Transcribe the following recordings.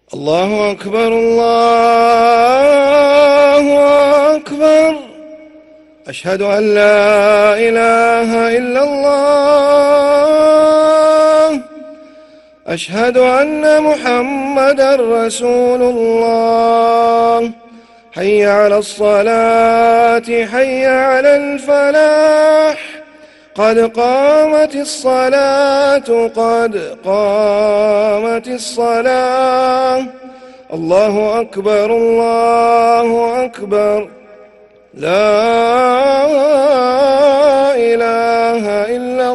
الله أكبر الله أكبر. أشهد أن لا إله إلا الله. أشهد أن محمدا رسول الله. حي على الصلاة حي على الفلاح. قد قامت الصلاة قد قامت الصلاة. الله أكبر الله أكبر. لا إله إلا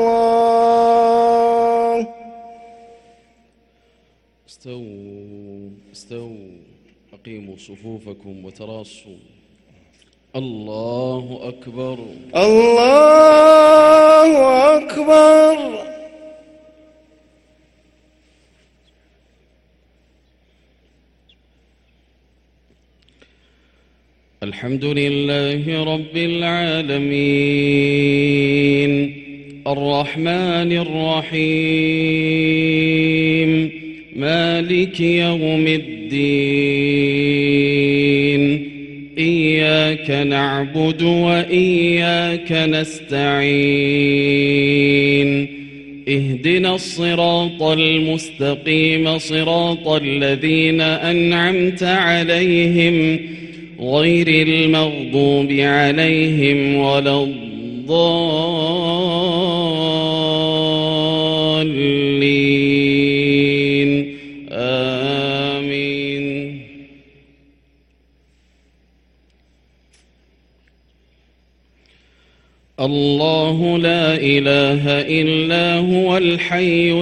الله. استووا أقيموا صفوفكم وتراصوا. الله أكبر الله أكبر. الحمد لله رب العالمين الرحمن الرحيم مالك يوم الدين. إياك نعبد وإياك نستعين. اهدنا الصراط المستقيم صراط الذين أنعمت عليهم غير المغضوب عليهم ولا الضالين. آمين. الله لا إله إلا هو الحي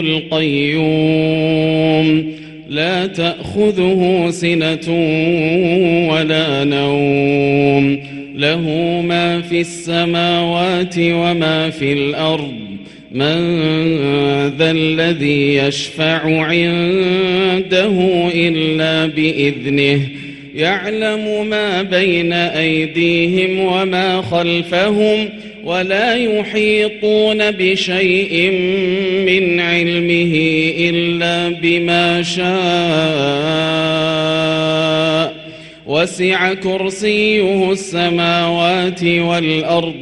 القيوم لا تأخذه سنة ولا نوم. له ما في السماوات وما في الأرض. من ذا الذي يشفع عنده إلا بإذنه. يعلم ما بين أيديهم وما خلفهم ولا يحيطون بشيء من علمه إلا بما شاء. وسع كرسيه السماوات والأرض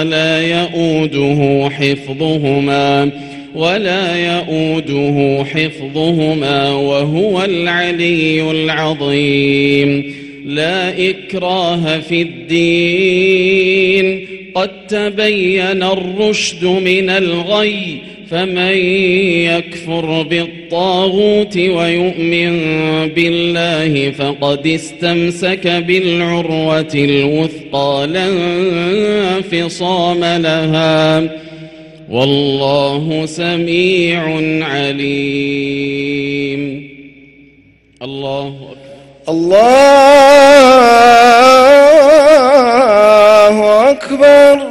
ولا يؤوده حفظهما وهو العلي العظيم. لا إكراه في الدين قد تبين الرشد من الغي. فمن يكفر بالطاغوت ويؤمن بالله فقد استمسك بالعروة الوثقى لا انفصام لها. والله سميع عليم. الله أكبر الله أكبر.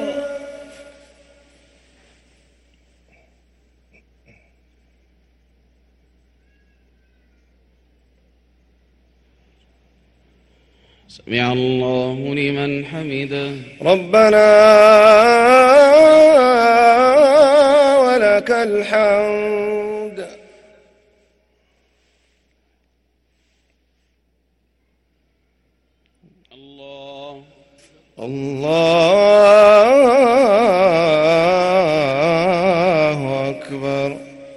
سمع الله لمن حمده. ربنا ولك الحمد. الله أكبر.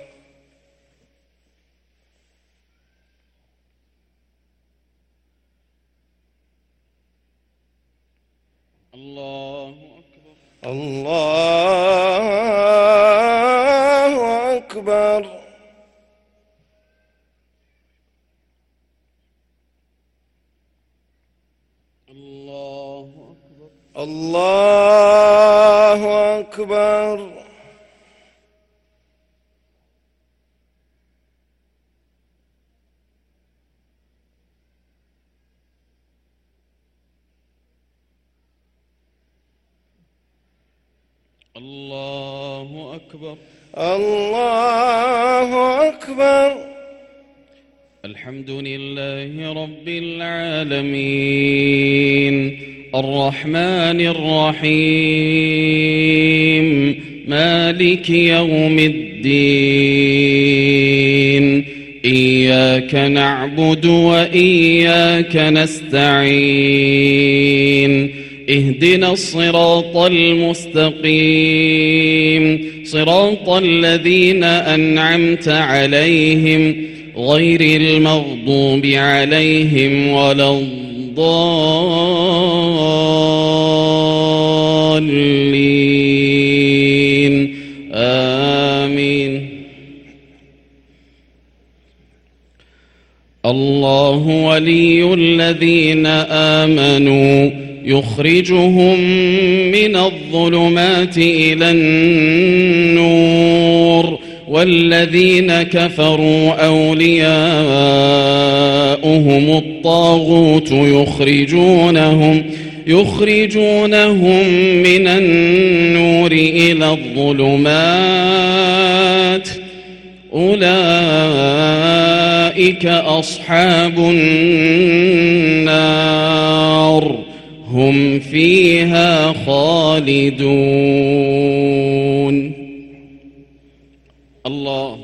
الله أكبر الله أكبر. الله أكبر الله أكبر. الله أكبر الله أكبر. الحمد لله رب العالمين الرحمن الرحيم مالك يوم الدين. إياك نعبد وإياك نستعين اهدنا الصراط المستقيم صراط الذين أنعمت عليهم غير المغضوب عليهم ولا الضالين آمين. الله ولي الذين آمنوا يخرجهم من الظلمات إلى النور والذين كفروا أولياؤهم الطاغوت يخرجونهم من النور إلى الظلمات أولئك أصحاب النار هم فيها خالدون. الله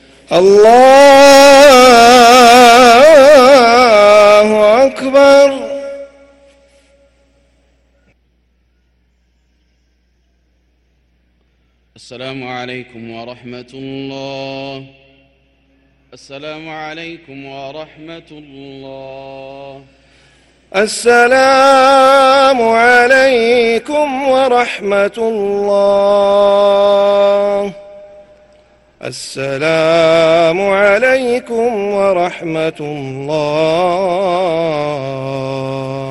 أكبر. السلام عليكم ورحمة الله. السلام عليكم ورحمة الله. السلام عليكم ورحمة الله. السلام عليكم ورحمة الله.